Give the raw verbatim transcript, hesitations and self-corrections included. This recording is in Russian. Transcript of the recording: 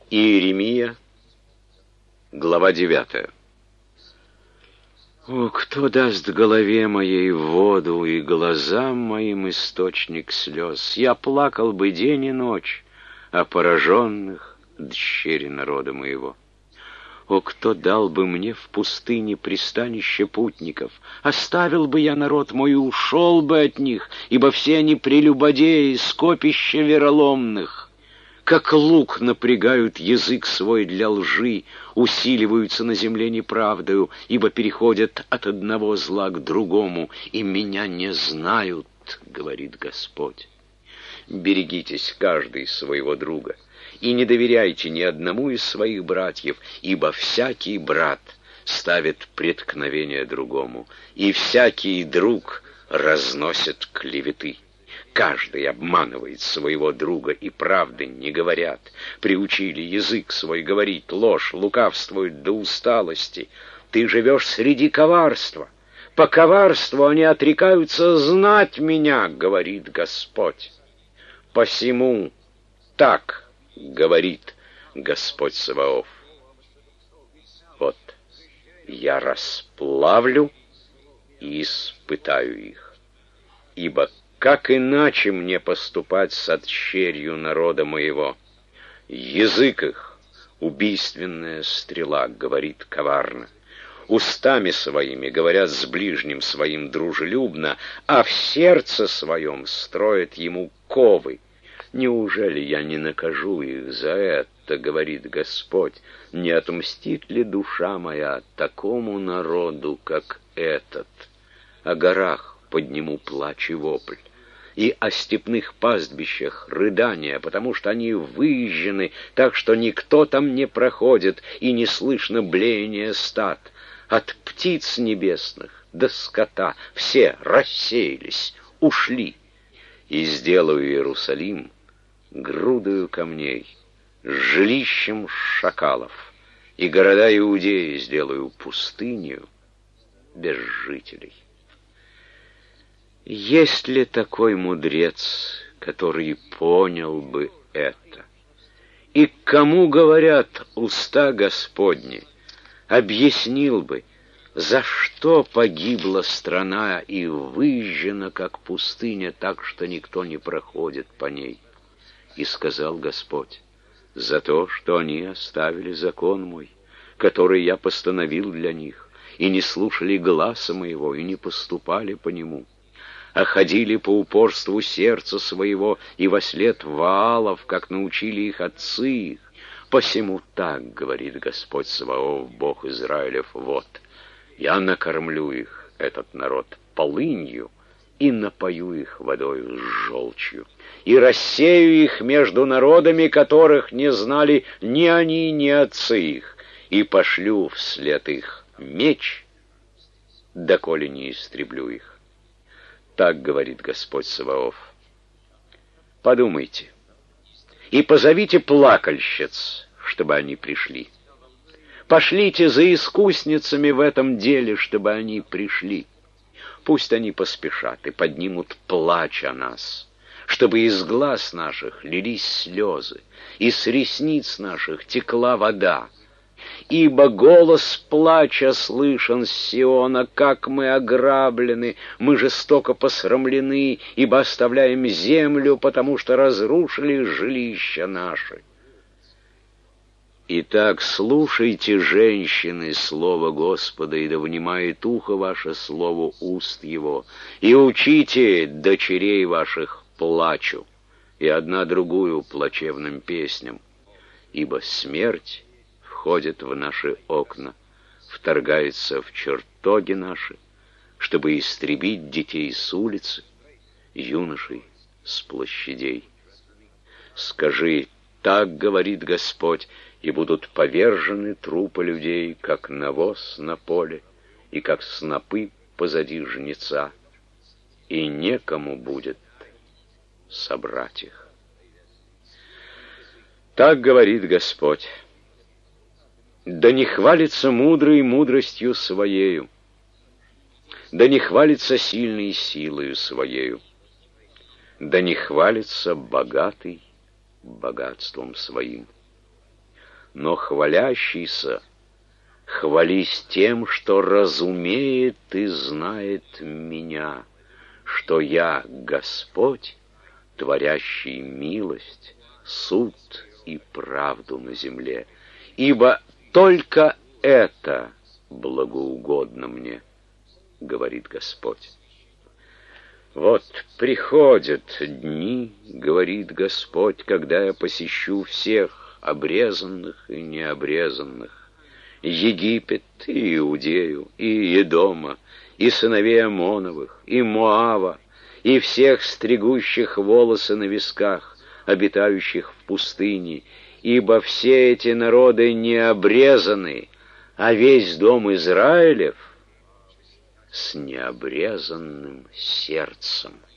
Иеремия, глава девятая. О, кто даст голове моей воду и глазам моим источник слез? Я плакал бы день и ночь о пораженных дщери народа моего. О, кто дал бы мне в пустыне пристанище путников? Оставил бы я народ мой и ушел бы от них, ибо все они прелюбодеи, скопища вероломных. Как лук напрягают язык свой для лжи, усиливаются на земле неправдою, ибо переходят от одного зла к другому, и меня не знают, говорит Господь. Берегитесь каждый своего друга, и не доверяйте ни одному из своих братьев, ибо всякий брат ставит преткновение другому, и всякий друг разносит клеветы. Каждый обманывает своего друга, и правды не говорят. Приучили язык свой говорить ложь, лукавствуют до усталости. Ты живешь среди коварства. По коварству они отрекаются знать меня, говорит Господь. Посему так говорит Господь Саваоф. Вот я расплавлю и испытаю их, ибо как иначе мне поступать с отщерью народа моего? Язык их — убийственная стрела, говорит коварно. Устами своими говорят с ближним своим дружелюбно, а в сердце своем строят ему ковы. Неужели я не накажу их за это, говорит Господь? Не отмстит ли душа моя такому народу, как этот? О горах подниму плач и вопль, и о степных пастбищах рыдания, потому что они выезжены, так что никто там не проходит, и не слышно блеяния стад. От птиц небесных до скота все рассеялись, ушли. И сделаю Иерусалим грудою камней, жилищем шакалов, и города Иудеи сделаю пустынью без жителей. Есть ли такой мудрец, который понял бы это? И к кому говорят уста Господни, объяснил бы, за что погибла страна и выжжена, как пустыня, так что никто не проходит по ней? И сказал Господь: за то, что они оставили закон мой, который я постановил для них, и не слушали гласа моего, и не поступали по нему, а ходили по упорству сердца своего и вослед Ваалов, как научили их отцы их. Посему так говорит Господь Саваоф, Бог Израилев: вот, я накормлю их, этот народ, полынью, и напою их водою с желчью, и рассею их между народами, которых не знали ни они, ни отцы их, и пошлю вслед их меч, доколе не истреблю их. Так говорит Господь Саваоф. Подумайте и позовите плакальщиц, чтобы они пришли. Пошлите за искусницами в этом деле, чтобы они пришли. Пусть они поспешат и поднимут плач о нас, чтобы из глаз наших лились слезы, и с ресниц наших текла вода. Ибо голос плача слышен с Сиона, как мы ограблены, мы жестоко посрамлены, ибо оставляем землю, потому что разрушили жилища наши. Итак, слушайте, женщины, слово Господа, и да внимает ухо ваше слову уст его, и учите дочерей ваших плачу, и одна другую плачевным песням, ибо смерть входит в наши окна, вторгается в чертоги наши, чтобы истребить детей с улицы, юношей с площадей. Скажи: так говорит Господь, и будут повержены трупы людей, как навоз на поле, и как снопы позади жнеца, и некому будет собрать их. Так говорит Господь. Да не хвалится мудрый мудростью своею, да не хвалится сильный силою своею, да не хвалится богатый богатством своим. но хвалящийся, хвались тем, что разумеет и знает меня, что я Господь, творящий милость, суд и правду на земле, ибо только это благоугодно мне, говорит Господь. Вот приходят дни, говорит Господь, когда я посещу всех обрезанных и необрезанных, Египет и Иудею, и Едома, и сыновей Амоновых, и Моава, и всех стригущих волосы на висках, обитающих в пустыне, ибо все эти народы не обрезаны, а весь дом Израилев с необрезанным сердцем.